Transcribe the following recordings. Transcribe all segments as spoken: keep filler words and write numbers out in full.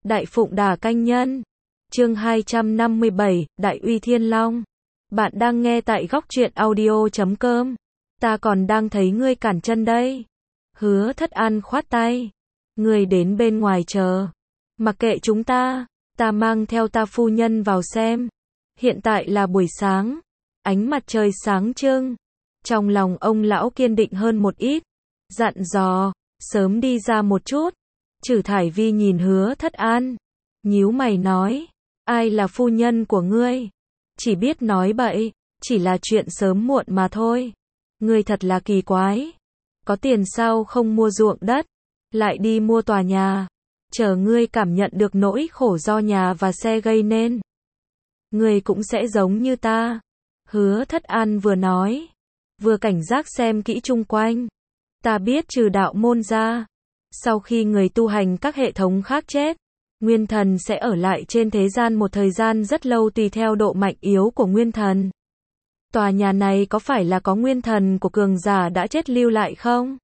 Đại Phụng Đà Canh Nhân. Chương hai trăm năm mươi bảy, Đại Uy Thiên Long. Bạn đang nghe tại góc truyện audio chấm com. Ta còn đang thấy ngươi cản chân đây. Hứa Thất An khoát tay. Ngươi đến bên ngoài chờ. Mặc kệ chúng ta, ta mang theo ta phu nhân vào xem. Hiện tại là buổi sáng, ánh mặt trời sáng trưng. Trong lòng ông lão kiên định hơn một ít, dặn dò, sớm đi ra một chút. Trử Thải Vi nhìn Hứa Thất An, nhíu mày nói, ai là phu nhân của ngươi? Chỉ biết nói bậy, chỉ là chuyện sớm muộn mà thôi. Ngươi thật là kỳ quái, có tiền sao không mua ruộng đất, lại đi mua tòa nhà, chờ ngươi cảm nhận được nỗi khổ do nhà và xe gây nên. Ngươi cũng sẽ giống như ta. Hứa Thất An vừa nói, vừa cảnh giác xem kỹ chung quanh. Ta biết trừ đạo môn ra, sau khi người tu hành các hệ thống khác chết, nguyên thần sẽ ở lại trên thế gian một thời gian rất lâu tùy theo độ mạnh yếu của nguyên thần. Tòa nhà này có phải là có nguyên thần của cường giả đã chết lưu lại không?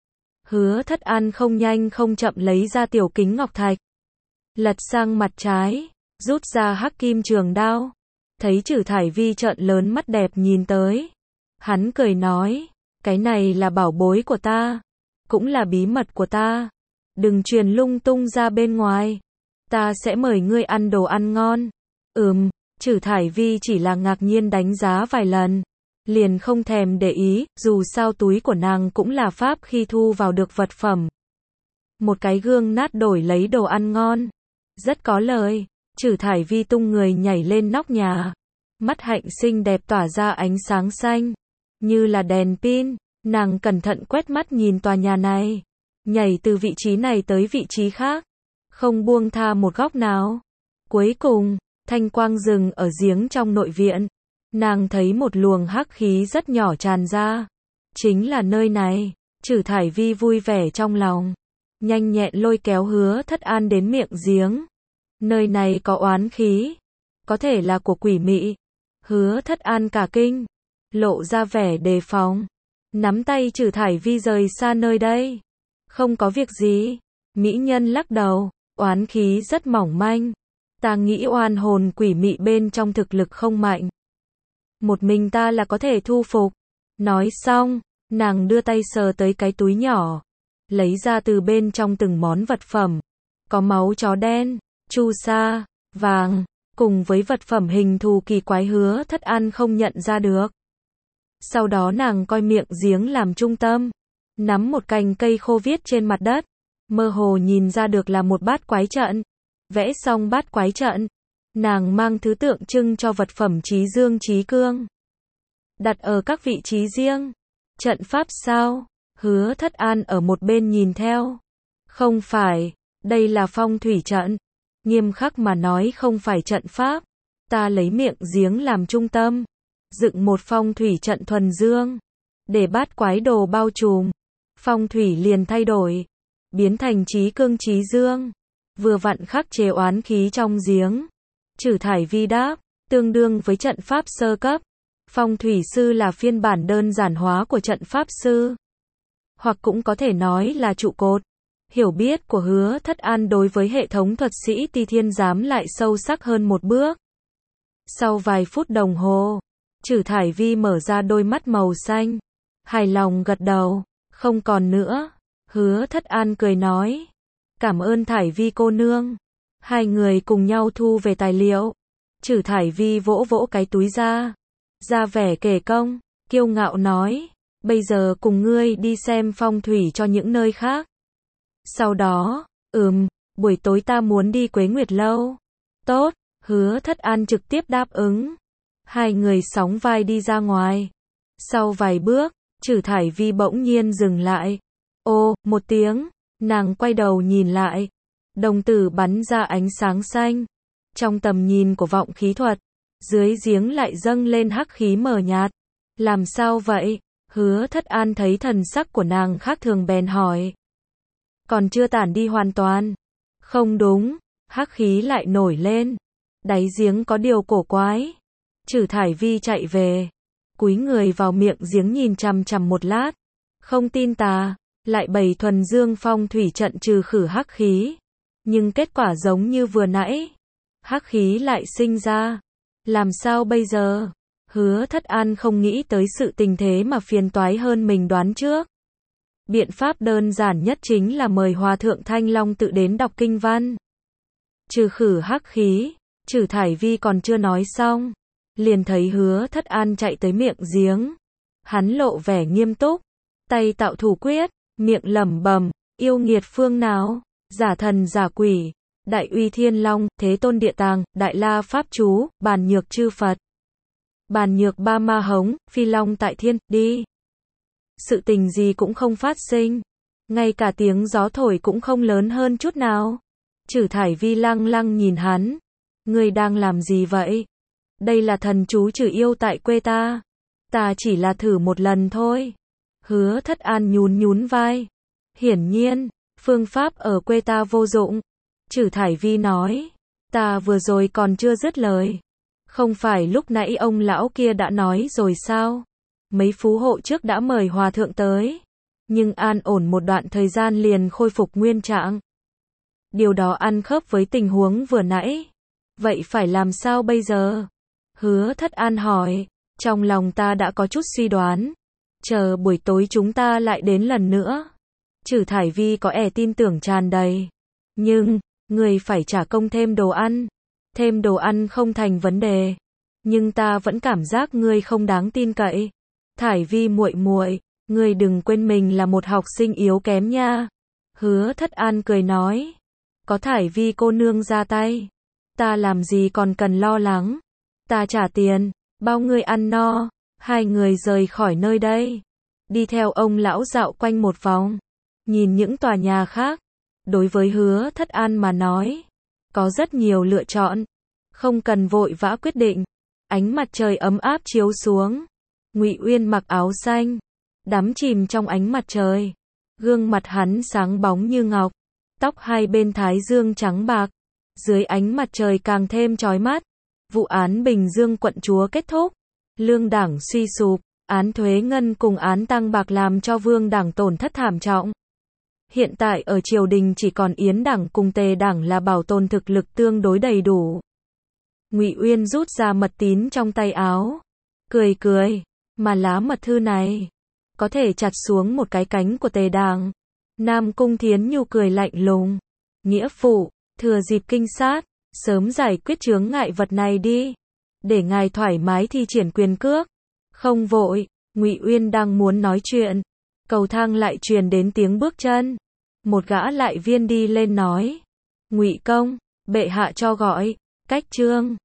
Hứa Thất An không nhanh không chậm lấy ra tiểu kính ngọc thạch, lật sang mặt trái, rút ra hắc kim trường đao. Thấy Trử Thải Vi trợn lớn mắt đẹp nhìn tới, hắn cười nói, cái này là bảo bối của ta, cũng là bí mật của ta, đừng truyền lung tung ra bên ngoài, ta sẽ mời ngươi ăn đồ ăn ngon. Ừm, Trử Thải Vi chỉ là ngạc nhiên đánh giá vài lần, liền không thèm để ý, dù sao túi của nàng cũng là pháp khi thu vào được vật phẩm. Một cái gương nát đổi lấy đồ ăn ngon, rất có lời. Trử Thải Vi tung người nhảy lên nóc nhà, mắt hạnh xinh đẹp tỏa ra ánh sáng xanh, như là đèn pin. Nàng cẩn thận quét mắt nhìn tòa nhà này, nhảy từ vị trí này tới vị trí khác, không buông tha một góc nào. Cuối cùng, thanh quang dừng ở giếng trong nội viện. Nàng thấy một luồng hắc khí rất nhỏ tràn ra. Chính là nơi này. Trử Thải Vi vui vẻ trong lòng, nhanh nhẹn lôi kéo Hứa Thất An đến miệng giếng. Nơi này có oán khí, có thể là của quỷ mị. Hứa Thất An cả kinh, lộ ra vẻ đề phòng, nắm tay Trử Thải Vi rời xa nơi đây. Không có việc gì. Mỹ nhân lắc đầu, oán khí rất mỏng manh. Ta nghĩ oan hồn quỷ mị bên trong thực lực không mạnh, một mình ta là có thể thu phục. Nói xong, nàng đưa tay sờ tới cái túi nhỏ, lấy ra từ bên trong từng món vật phẩm. Có máu chó đen, chu sa, vàng, cùng với vật phẩm hình thù kỳ quái Hứa Thất An không nhận ra được. Sau đó nàng coi miệng giếng làm trung tâm, nắm một cành cây khô viết trên mặt đất, mơ hồ nhìn ra được là một bát quái trận. Vẽ xong bát quái trận, nàng mang thứ tượng trưng cho vật phẩm trí dương trí cương, đặt ở các vị trí riêng. Trận pháp sao? Hứa Thất An ở một bên nhìn theo. Không phải, đây là phong thủy trận. Nghiêm khắc mà nói không phải trận pháp. Ta lấy miệng giếng làm trung tâm, dựng một phong thủy trận thuần dương, để bát quái đồ bao trùm. Phong thủy liền thay đổi, biến thành trí cương trí dương, vừa vặn khắc chế oán khí trong giếng. Trử Thải Vi đáp, tương đương với trận pháp sơ cấp. Phong thủy sư là phiên bản đơn giản hóa của trận pháp sư, hoặc cũng có thể nói là trụ cột. Hiểu biết của Hứa Thất An đối với hệ thống thuật sĩ Ti Thiên Giám lại sâu sắc hơn một bước. Sau vài phút đồng hồ, Trử Thải Vi mở ra đôi mắt màu xanh, hài lòng gật đầu, không còn nữa. Hứa Thất An cười nói, cảm ơn Thải Vi cô nương. Hai người cùng nhau thu về tài liệu. Trử Thải Vi vỗ vỗ cái túi ra, ra vẻ kể công, kiêu ngạo nói, bây giờ cùng ngươi đi xem phong thủy cho những nơi khác. Sau đó, ừm, buổi tối ta muốn đi Quế Nguyệt Lâu. Tốt, Hứa Thất An trực tiếp đáp ứng. Hai người sóng vai đi ra ngoài. Sau vài bước, Trử Thải Vi bỗng nhiên dừng lại. Ô, một tiếng, nàng quay đầu nhìn lại. Đồng tử bắn ra ánh sáng xanh. Trong tầm nhìn của vọng khí thuật, dưới giếng lại dâng lên hắc khí mờ nhạt. Làm sao vậy? Hứa Thất An thấy thần sắc của nàng khác thường bèn hỏi. Còn chưa tản đi hoàn toàn. Không đúng, hắc khí lại nổi lên. Đáy giếng có điều cổ quái. Trử Thải Vi chạy về, cúi người vào miệng giếng nhìn chằm chằm một lát. Không tin tà, lại bày thuần dương phong thủy trận trừ khử hắc khí. Nhưng kết quả giống như vừa nãy, hắc khí lại sinh ra. Làm sao bây giờ? Hứa Thất An không nghĩ tới sự tình thế mà phiền toái hơn mình đoán trước. Biện pháp đơn giản nhất chính là mời Hòa thượng Thanh Long tự đến đọc kinh văn. Trừ khử hắc khí, Trử Thải Vi còn chưa nói xong, liền thấy Hứa Thất An chạy tới miệng giếng. Hắn lộ vẻ nghiêm túc, tay tạo thủ quyết, miệng lẩm bẩm, yêu nghiệt phương nào, giả thần giả quỷ, Đại Uy Thiên Long, Thế Tôn Địa Tàng, Đại La Pháp Chú, Bàn Nhược Chư Phật, Bàn Nhược Ba Ma Hống, Phi Long Tại Thiên, đi. Sự tình gì cũng không phát sinh, ngay cả tiếng gió thổi cũng không lớn hơn chút nào. Trử Thải Vi lăng lăng nhìn hắn, ngươi đang làm gì vậy? Đây là thần chú trừ yêu tại quê ta, ta chỉ là thử một lần thôi. Hứa Thất An nhún nhún vai, hiển nhiên, phương pháp ở quê ta vô dụng. Trử Thải Vi nói, ta vừa rồi còn chưa dứt lời. Không phải lúc nãy ông lão kia đã nói rồi sao? Mấy phú hộ trước đã mời hòa thượng tới, nhưng an ổn một đoạn thời gian liền khôi phục nguyên trạng. Điều đó ăn khớp với tình huống vừa nãy. Vậy phải làm sao bây giờ? Hứa Thất An hỏi, trong lòng ta đã có chút suy đoán. Chờ buổi tối chúng ta lại đến lần nữa. Trử Thải Vi có ẻ tin tưởng tràn đầy. Nhưng, người phải trả công thêm đồ ăn. Thêm đồ ăn không thành vấn đề. Nhưng ta vẫn cảm giác ngươi không đáng tin cậy. Thải Vi muội muội, ngươi đừng quên mình là một học sinh yếu kém nha. Hứa Thất An cười nói, có Thải Vi cô nương ra tay, ta làm gì còn cần lo lắng. Ta trả tiền, bao ngươi ăn no. Hai người rời khỏi nơi đây, đi theo ông lão dạo quanh một vòng, nhìn những tòa nhà khác. Đối với Hứa Thất An mà nói, có rất nhiều lựa chọn, không cần vội vã quyết định. Ánh mặt trời ấm áp chiếu xuống, Ngụy Uyên mặc áo xanh, đắm chìm trong ánh mặt trời. Gương mặt hắn sáng bóng như ngọc, tóc hai bên thái dương trắng bạc, dưới ánh mặt trời càng thêm chói mắt. Vụ án Bình Dương quận chúa kết thúc, Lương đảng suy sụp, án thuế ngân cùng án tăng bạc làm cho Vương đảng tổn thất thảm trọng. Hiện tại ở triều đình chỉ còn Yến đảng cùng Tề đảng là bảo tồn thực lực tương đối đầy đủ. Ngụy Uyên rút ra mật tín trong tay áo, cười cười, mà lá mật thư này có thể chặt xuống một cái cánh của Tề đảng. Nam Cung Thiến Nhu cười lạnh lùng, nghĩa phụ, thừa dịp kinh sát, sớm giải quyết chướng ngại vật này đi, để ngài thoải mái thi triển quyền cước. Không vội, Ngụy Uyên đang muốn nói chuyện, cầu thang lại truyền đến tiếng bước chân. Một gã lại viên đi lên nói, Ngụy công, bệ hạ cho gọi. Cách chương